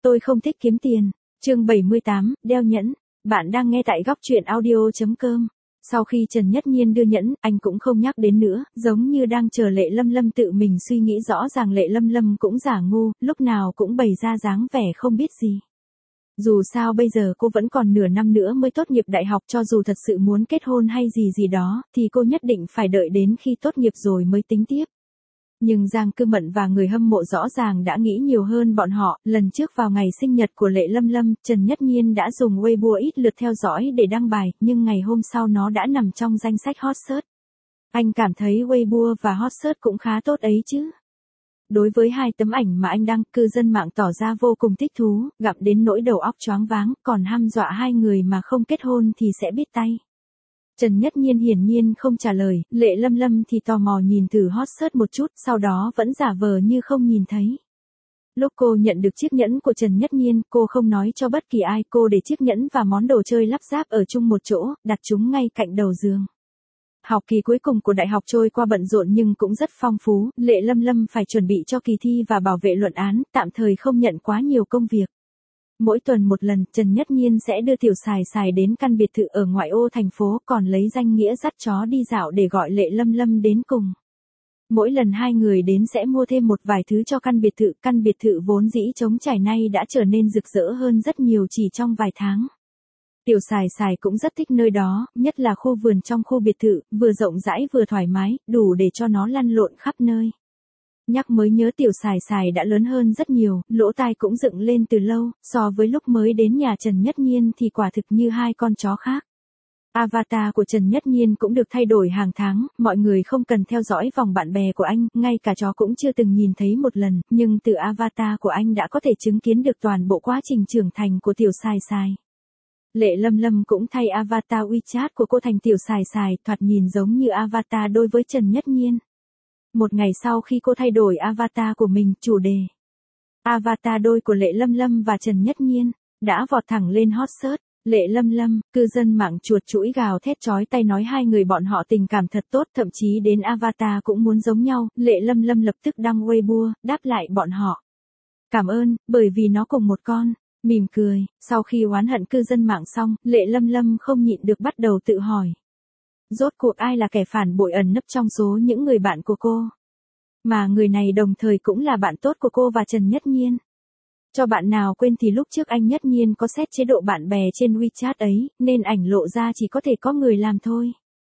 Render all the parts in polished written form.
Tôi không thích kiếm tiền. Chương 78, đeo nhẫn. Bạn đang nghe tại góc truyện audio.com. Sau khi Trần Nhất Nhiên đưa nhẫn, anh cũng không nhắc đến nữa, giống như đang chờ Lệ Lâm Lâm tự mình suy nghĩ rõ ràng. Lệ Lâm Lâm cũng giả ngu, lúc nào cũng bày ra dáng vẻ không biết gì. Dù sao bây giờ cô vẫn còn nửa năm nữa mới tốt nghiệp đại học, cho dù thật sự muốn kết hôn hay gì đó, thì cô nhất định phải đợi đến khi tốt nghiệp rồi mới tính tiếp. Nhưng Giang Cư Mận và người hâm mộ rõ ràng đã nghĩ nhiều hơn bọn họ. Lần trước vào ngày sinh nhật của Lệ Lâm Lâm, Trần Nhất Nhiên đã dùng Weibo ít lượt theo dõi để đăng bài, nhưng ngày hôm sau nó đã nằm trong danh sách hot search. Anh cảm thấy Weibo và hot search cũng khá tốt ấy chứ. Đối với hai tấm ảnh mà anh đăng, cư dân mạng tỏ ra vô cùng thích thú, gặp đến nỗi đầu óc choáng váng, còn hăm dọa hai người mà không kết hôn thì sẽ biết tay. Trần Nhất Nhiên hiển nhiên không trả lời, Lệ Lâm Lâm thì tò mò nhìn thử hot search một chút, sau đó vẫn giả vờ như không nhìn thấy. Lúc cô nhận được chiếc nhẫn của Trần Nhất Nhiên, cô không nói cho bất kỳ ai, cô để chiếc nhẫn và món đồ chơi lắp ráp ở chung một chỗ, đặt chúng ngay cạnh đầu giường. Học kỳ cuối cùng của đại học trôi qua bận rộn nhưng cũng rất phong phú, Lệ Lâm Lâm phải chuẩn bị cho kỳ thi và bảo vệ luận án, tạm thời không nhận quá nhiều công việc. Mỗi tuần một lần, Trần Nhất Nhiên sẽ đưa Tiểu Sài Sài đến căn biệt thự ở ngoại ô thành phố, còn lấy danh nghĩa dắt chó đi dạo để gọi Lệ Lâm Lâm đến cùng. Mỗi lần hai người đến sẽ mua thêm một vài thứ cho căn biệt thự vốn dĩ trống trải nay đã trở nên rực rỡ hơn rất nhiều chỉ trong vài tháng. Tiểu Sài Sài cũng rất thích nơi đó, nhất là khu vườn trong khu biệt thự, vừa rộng rãi vừa thoải mái, đủ để cho nó lăn lộn khắp nơi. Nhắc mới nhớ Tiểu Sài Sài đã lớn hơn rất nhiều, lỗ tai cũng dựng lên từ lâu, so với lúc mới đến nhà Trần Nhất Nhiên thì quả thực như hai con chó khác. Avatar của Trần Nhất Nhiên cũng được thay đổi hàng tháng, mọi người không cần theo dõi vòng bạn bè của anh, ngay cả chó cũng chưa từng nhìn thấy một lần, nhưng từ avatar của anh đã có thể chứng kiến được toàn bộ quá trình trưởng thành của Tiểu Sài Sài. Lệ Lâm Lâm cũng thay avatar WeChat của cô thành Tiểu Sài Sài, thoạt nhìn giống như avatar đôi với Trần Nhất Nhiên. Một ngày sau khi cô thay đổi avatar của mình, chủ đề avatar đôi của Lệ Lâm Lâm và Trần Nhất Nhiên đã vọt thẳng lên hot search. Lệ Lâm Lâm, cư dân mạng chuột chũi gào thét chói tai nói hai người bọn họ tình cảm thật tốt, thậm chí đến avatar cũng muốn giống nhau. Lệ Lâm Lâm lập tức đăng Weibo, đáp lại bọn họ. Cảm ơn, bởi vì nó cùng một con. Mỉm cười, sau khi oán hận cư dân mạng xong, Lệ Lâm Lâm không nhịn được bắt đầu tự hỏi. Rốt cuộc ai là kẻ phản bội ẩn nấp trong số những người bạn của cô? Mà người này đồng thời cũng là bạn tốt của cô và Trần Nhất Nhiên. Cho bạn nào quên thì lúc trước anh Nhất Nhiên có set chế độ bạn bè trên WeChat ấy, nên ảnh lộ ra chỉ có thể có người làm thôi.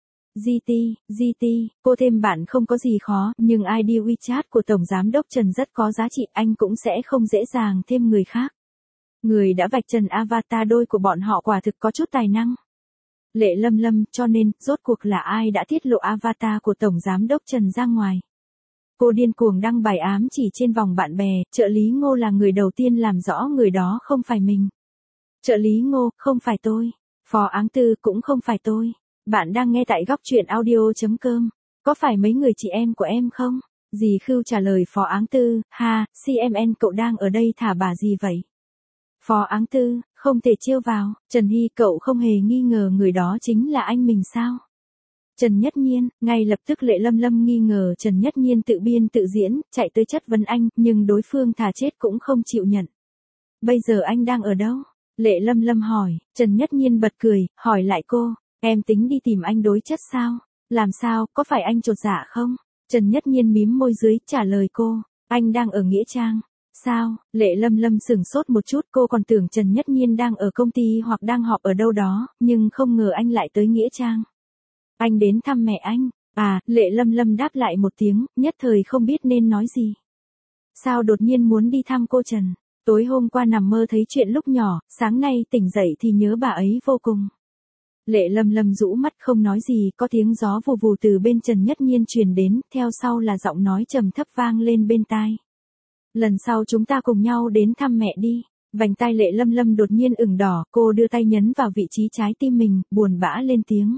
GT, cô thêm bạn không có gì khó, nhưng ID WeChat của Tổng Giám đốc Trần rất có giá trị, anh cũng sẽ không dễ dàng thêm người khác. Người đã vạch trần avatar đôi của bọn họ quả thực có chút tài năng. Lệ Lâm Lâm, cho nên, rốt cuộc là ai đã tiết lộ avatar của Tổng Giám đốc Trần ra ngoài? Cô điên cuồng đăng bài ám chỉ trên vòng bạn bè, trợ lý Ngô là người đầu tiên làm rõ người đó không phải mình. Trợ lý Ngô, không phải tôi. Phó Áng Tư cũng không phải tôi. Bạn đang nghe tại góc truyện audio.com. Có phải mấy người chị em của em không? Dì Khưu trả lời Phó Áng Tư, ha, CMN cậu đang ở đây thả bà gì vậy? Phó Áng Tư, không thể trêu vào, Trần Hy cậu không hề nghi ngờ người đó chính là anh mình sao? Trần Nhất Nhiên, ngay lập tức Lệ Lâm Lâm nghi ngờ Trần Nhất Nhiên tự biên tự diễn, chạy tới chất vấn anh, nhưng đối phương thà chết cũng không chịu nhận. Bây giờ anh đang ở đâu? Lệ Lâm Lâm hỏi, Trần Nhất Nhiên bật cười, hỏi lại cô, em tính đi tìm anh đối chất sao? Làm sao, có phải anh chột dạ không? Trần Nhất Nhiên mím môi dưới, trả lời cô, anh đang ở Nghĩa Trang. Sao? Lệ Lâm Lâm sửng sốt một chút, cô còn tưởng Trần Nhất Nhiên đang ở công ty hoặc đang họp ở đâu đó, nhưng không ngờ anh lại tới Nghĩa Trang. Anh đến thăm mẹ anh. À, Lệ Lâm Lâm đáp lại một tiếng, nhất thời không biết nên nói gì. Sao đột nhiên muốn đi thăm cô Trần? Tối hôm qua nằm mơ thấy chuyện lúc nhỏ, sáng nay tỉnh dậy thì nhớ bà ấy vô cùng. Lệ Lâm Lâm rũ mắt không nói gì, có tiếng gió vù vù từ bên Trần Nhất Nhiên truyền đến, theo sau là giọng nói trầm thấp vang lên bên tai. Lần sau chúng ta cùng nhau đến thăm mẹ đi. Vành tai Lệ Lâm Lâm đột nhiên ửng đỏ, cô đưa tay nhấn vào vị trí trái tim mình, buồn bã lên tiếng.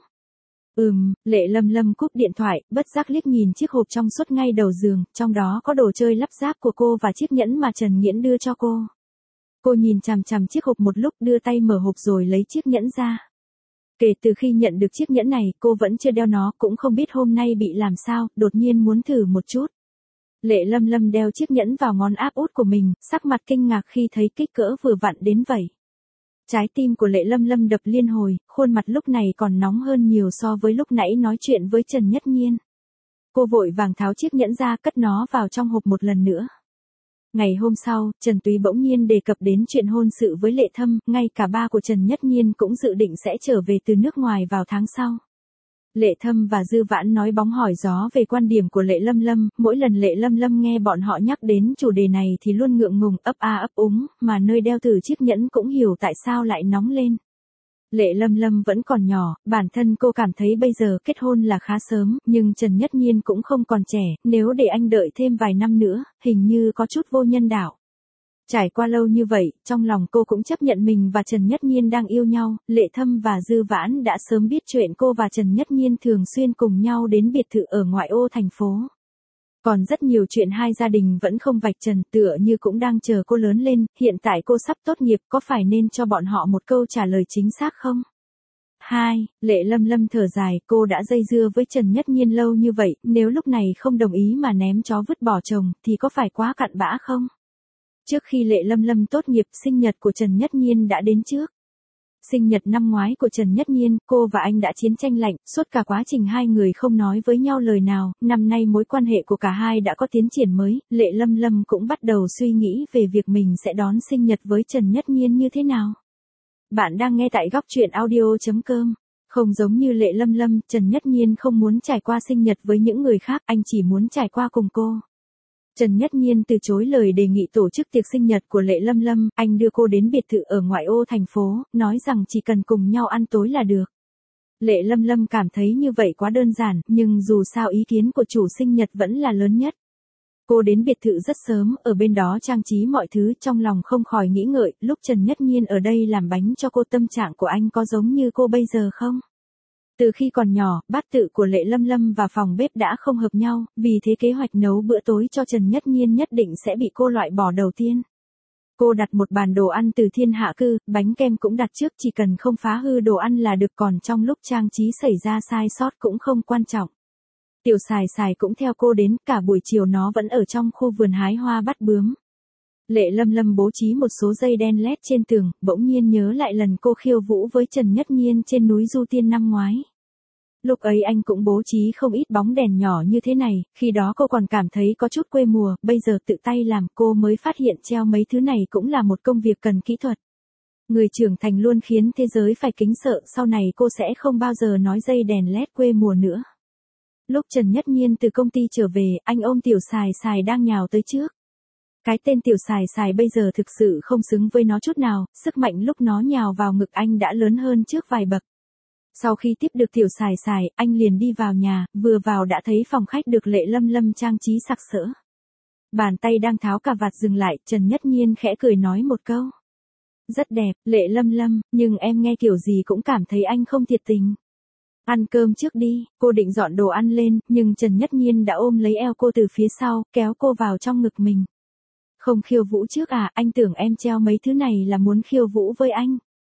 Lệ Lâm Lâm cúp điện thoại, bất giác liếc nhìn chiếc hộp trong suốt ngay đầu giường, trong đó có đồ chơi lắp ráp của cô và chiếc nhẫn mà Trần Nghiễn đưa cho cô. Cô nhìn chằm chằm chiếc hộp một lúc, đưa tay mở hộp rồi lấy chiếc nhẫn ra. Kể từ khi nhận được chiếc nhẫn này, cô vẫn chưa đeo nó, cũng không biết hôm nay bị làm sao, đột nhiên muốn thử một chút. Lệ Lâm Lâm đeo chiếc nhẫn vào ngón áp út của mình, sắc mặt kinh ngạc khi thấy kích cỡ vừa vặn đến vậy. Trái tim của Lệ Lâm Lâm đập liên hồi, khuôn mặt lúc này còn nóng hơn nhiều so với lúc nãy nói chuyện với Trần Nhất Nhiên. Cô vội vàng tháo chiếc nhẫn ra, cất nó vào trong hộp một lần nữa. Ngày hôm sau, Trần Túy bỗng nhiên đề cập đến chuyện hôn sự với Lệ Thâm, ngay cả ba của Trần Nhất Nhiên cũng dự định sẽ trở về từ nước ngoài vào tháng sau. Lệ Thâm và Dư Vãn nói bóng hỏi gió về quan điểm của Lệ Lâm Lâm, mỗi lần Lệ Lâm Lâm nghe bọn họ nhắc đến chủ đề này thì luôn ngượng ngùng ấp a ấp úng, mà nơi đeo thử chiếc nhẫn cũng hiểu tại sao lại nóng lên. Lệ Lâm Lâm vẫn còn nhỏ, bản thân cô cảm thấy bây giờ kết hôn là khá sớm, nhưng Trần Nhất Nhiên cũng không còn trẻ, nếu để anh đợi thêm vài năm nữa, hình như có chút vô nhân đạo. Trải qua lâu như vậy, trong lòng cô cũng chấp nhận mình và Trần Nhất Nhiên đang yêu nhau, Lệ Thâm và Dư Vãn đã sớm biết chuyện cô và Trần Nhất Nhiên thường xuyên cùng nhau đến biệt thự ở ngoại ô thành phố. Còn rất nhiều chuyện hai gia đình vẫn không vạch trần, tựa như cũng đang chờ cô lớn lên, hiện tại cô sắp tốt nghiệp, có phải nên cho bọn họ một câu trả lời chính xác không? 2. Lệ Lâm Lâm thở dài, cô đã dây dưa với Trần Nhất Nhiên lâu như vậy, nếu lúc này không đồng ý mà ném chó vứt bỏ chồng, thì có phải quá cặn bã không? Trước khi Lệ Lâm Lâm tốt nghiệp, sinh nhật của Trần Nhất Nhiên đã đến trước. Sinh nhật năm ngoái của Trần Nhất Nhiên, cô và anh đã chiến tranh lạnh, suốt cả quá trình hai người không nói với nhau lời nào, năm nay mối quan hệ của cả hai đã có tiến triển mới, Lệ Lâm Lâm cũng bắt đầu suy nghĩ về việc mình sẽ đón sinh nhật với Trần Nhất Nhiên như thế nào. Bạn đang nghe tại góc truyện audio.com. Không giống như Lệ Lâm Lâm, Trần Nhất Nhiên không muốn trải qua sinh nhật với những người khác, anh chỉ muốn trải qua cùng cô. Trần Nhất Nhiên từ chối lời đề nghị tổ chức tiệc sinh nhật của Lệ Lâm Lâm, anh đưa cô đến biệt thự ở ngoại ô thành phố, nói rằng chỉ cần cùng nhau ăn tối là được. Lệ Lâm Lâm cảm thấy như vậy quá đơn giản, nhưng dù sao ý kiến của chủ sinh nhật vẫn là lớn nhất. Cô đến biệt thự rất sớm, ở bên đó trang trí mọi thứ, trong lòng không khỏi nghĩ ngợi, lúc Trần Nhất Nhiên ở đây làm bánh cho cô, tâm trạng của anh có giống như cô bây giờ không? Từ khi còn nhỏ, bát tự của Lệ Lâm Lâm và phòng bếp đã không hợp nhau, vì thế kế hoạch nấu bữa tối cho Trần Nhất Nhiên nhất định sẽ bị cô loại bỏ đầu tiên. Cô đặt một bàn đồ ăn từ thiên hạ cư, bánh kem cũng đặt trước, chỉ cần không phá hư đồ ăn là được, còn trong lúc trang trí xảy ra sai sót cũng không quan trọng. Tiểu Sài Sài cũng theo cô đến, cả buổi chiều nó vẫn ở trong khu vườn hái hoa bắt bướm. Lệ Lâm Lâm bố trí một số dây đen led trên tường, bỗng nhiên nhớ lại lần cô khiêu vũ với Trần Nhất Nhiên trên núi Du Tiên năm ngoái. Lúc ấy anh cũng bố trí không ít bóng đèn nhỏ như thế này, khi đó cô còn cảm thấy có chút quê mùa, bây giờ tự tay làm cô mới phát hiện treo mấy thứ này cũng là một công việc cần kỹ thuật. Người trưởng thành luôn khiến thế giới phải kính sợ, sau này cô sẽ không bao giờ nói dây đèn led quê mùa nữa. Lúc Trần Nhất Nhiên từ công ty trở về, anh ôm Tiểu Sài Sài đang nhào tới trước. Cái tên Tiểu Sài Sài bây giờ thực sự không xứng với nó chút nào, sức mạnh lúc nó nhào vào ngực anh đã lớn hơn trước vài bậc. Sau khi tiếp được Tiểu Sài Sài, anh liền đi vào nhà, vừa vào đã thấy phòng khách được Lệ Lâm Lâm trang trí sặc sỡ. Bàn tay đang tháo cà vạt dừng lại, Trần Nhất Nhiên khẽ cười nói một câu. Rất đẹp, Lệ Lâm Lâm, nhưng em nghe kiểu gì cũng cảm thấy anh không thiệt tình. Ăn cơm trước đi, cô định dọn đồ ăn lên, nhưng Trần Nhất Nhiên đã ôm lấy eo cô từ phía sau, kéo cô vào trong ngực mình. Không khiêu vũ trước à, anh tưởng em treo mấy thứ này là muốn khiêu vũ với anh.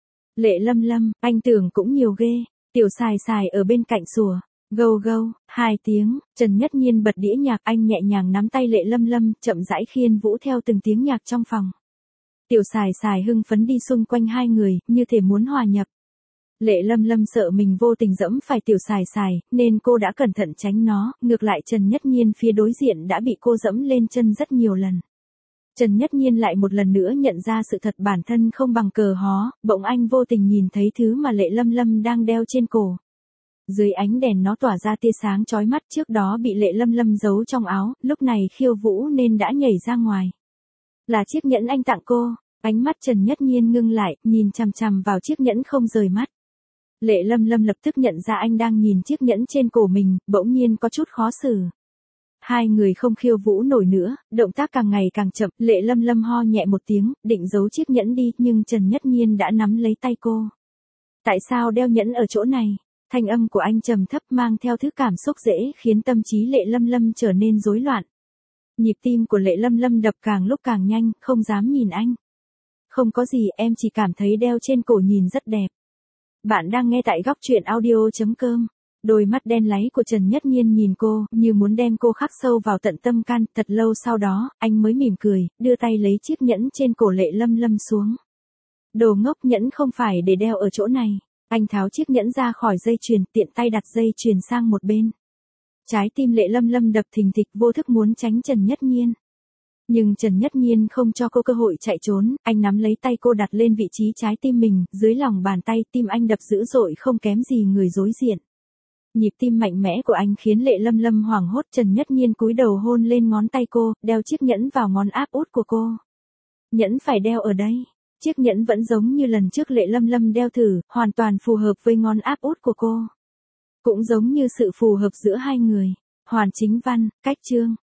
Lệ Lâm Lâm, anh tưởng cũng nhiều ghê. Tiểu Sài Sài ở bên cạnh sủa. Gâu gâu, 2 tiếng, Trần Nhất Nhiên bật đĩa nhạc, anh nhẹ nhàng nắm tay Lệ Lâm Lâm, chậm rãi khiên vũ theo từng tiếng nhạc trong phòng. Tiểu Sài Sài hưng phấn đi xung quanh hai người, như thể muốn hòa nhập. Lệ Lâm Lâm sợ mình vô tình dẫm phải Tiểu Sài Sài, nên cô đã cẩn thận tránh nó, ngược lại Trần Nhất Nhiên phía đối diện đã bị cô dẫm lên chân rất nhiều lần. Trần Nhất Nhiên lại một lần nữa nhận ra sự thật bản thân không bằng cờ hó, bỗng anh vô tình nhìn thấy thứ mà Lệ Lâm Lâm đang đeo trên cổ. Dưới ánh đèn nó tỏa ra tia sáng chói mắt, trước đó bị Lệ Lâm Lâm giấu trong áo, lúc này khiêu vũ nên đã nhảy ra ngoài. Là chiếc nhẫn anh tặng cô, ánh mắt Trần Nhất Nhiên ngưng lại, nhìn chằm chằm vào chiếc nhẫn không rời mắt. Lệ Lâm Lâm lập tức nhận ra anh đang nhìn chiếc nhẫn trên cổ mình, bỗng nhiên có chút khó xử. Hai người không khiêu vũ nổi nữa, động tác càng ngày càng chậm, Lệ Lâm Lâm ho nhẹ một tiếng, định giấu chiếc nhẫn đi, nhưng Trần Nhất Nhiên đã nắm lấy tay cô. Tại sao đeo nhẫn ở chỗ này? Thanh âm của anh trầm thấp mang theo thứ cảm xúc dễ khiến tâm trí Lệ Lâm Lâm trở nên rối loạn. Nhịp tim của Lệ Lâm Lâm đập càng lúc càng nhanh, không dám nhìn anh. Không có gì, em chỉ cảm thấy đeo trên cổ nhìn rất đẹp. Bạn đang nghe tại góc truyện audio.com. Đôi mắt đen láy của Trần Nhất Nhiên nhìn cô, như muốn đem cô khắc sâu vào tận tâm can, thật lâu sau đó, anh mới mỉm cười, đưa tay lấy chiếc nhẫn trên cổ Lệ Lâm Lâm xuống. Đồ ngốc, nhẫn không phải để đeo ở chỗ này. Anh tháo chiếc nhẫn ra khỏi dây chuyền, tiện tay đặt dây chuyền sang một bên. Trái tim Lệ Lâm Lâm đập thình thịch, vô thức muốn tránh Trần Nhất Nhiên. Nhưng Trần Nhất Nhiên không cho cô cơ hội chạy trốn, anh nắm lấy tay cô đặt lên vị trí trái tim mình, dưới lòng bàn tay tim anh đập dữ dội không kém gì người đối diện. Nhịp tim mạnh mẽ của anh khiến Lệ Lâm Lâm hoảng hốt. Trần Nhất Nhiên cúi đầu hôn lên ngón tay cô, đeo chiếc nhẫn vào ngón áp út của cô. Nhẫn phải đeo ở đây. Chiếc nhẫn vẫn giống như lần trước Lệ Lâm Lâm đeo thử, hoàn toàn phù hợp với ngón áp út của cô. Cũng giống như sự phù hợp giữa hai người. Hoàn Chính Văn, cách chương.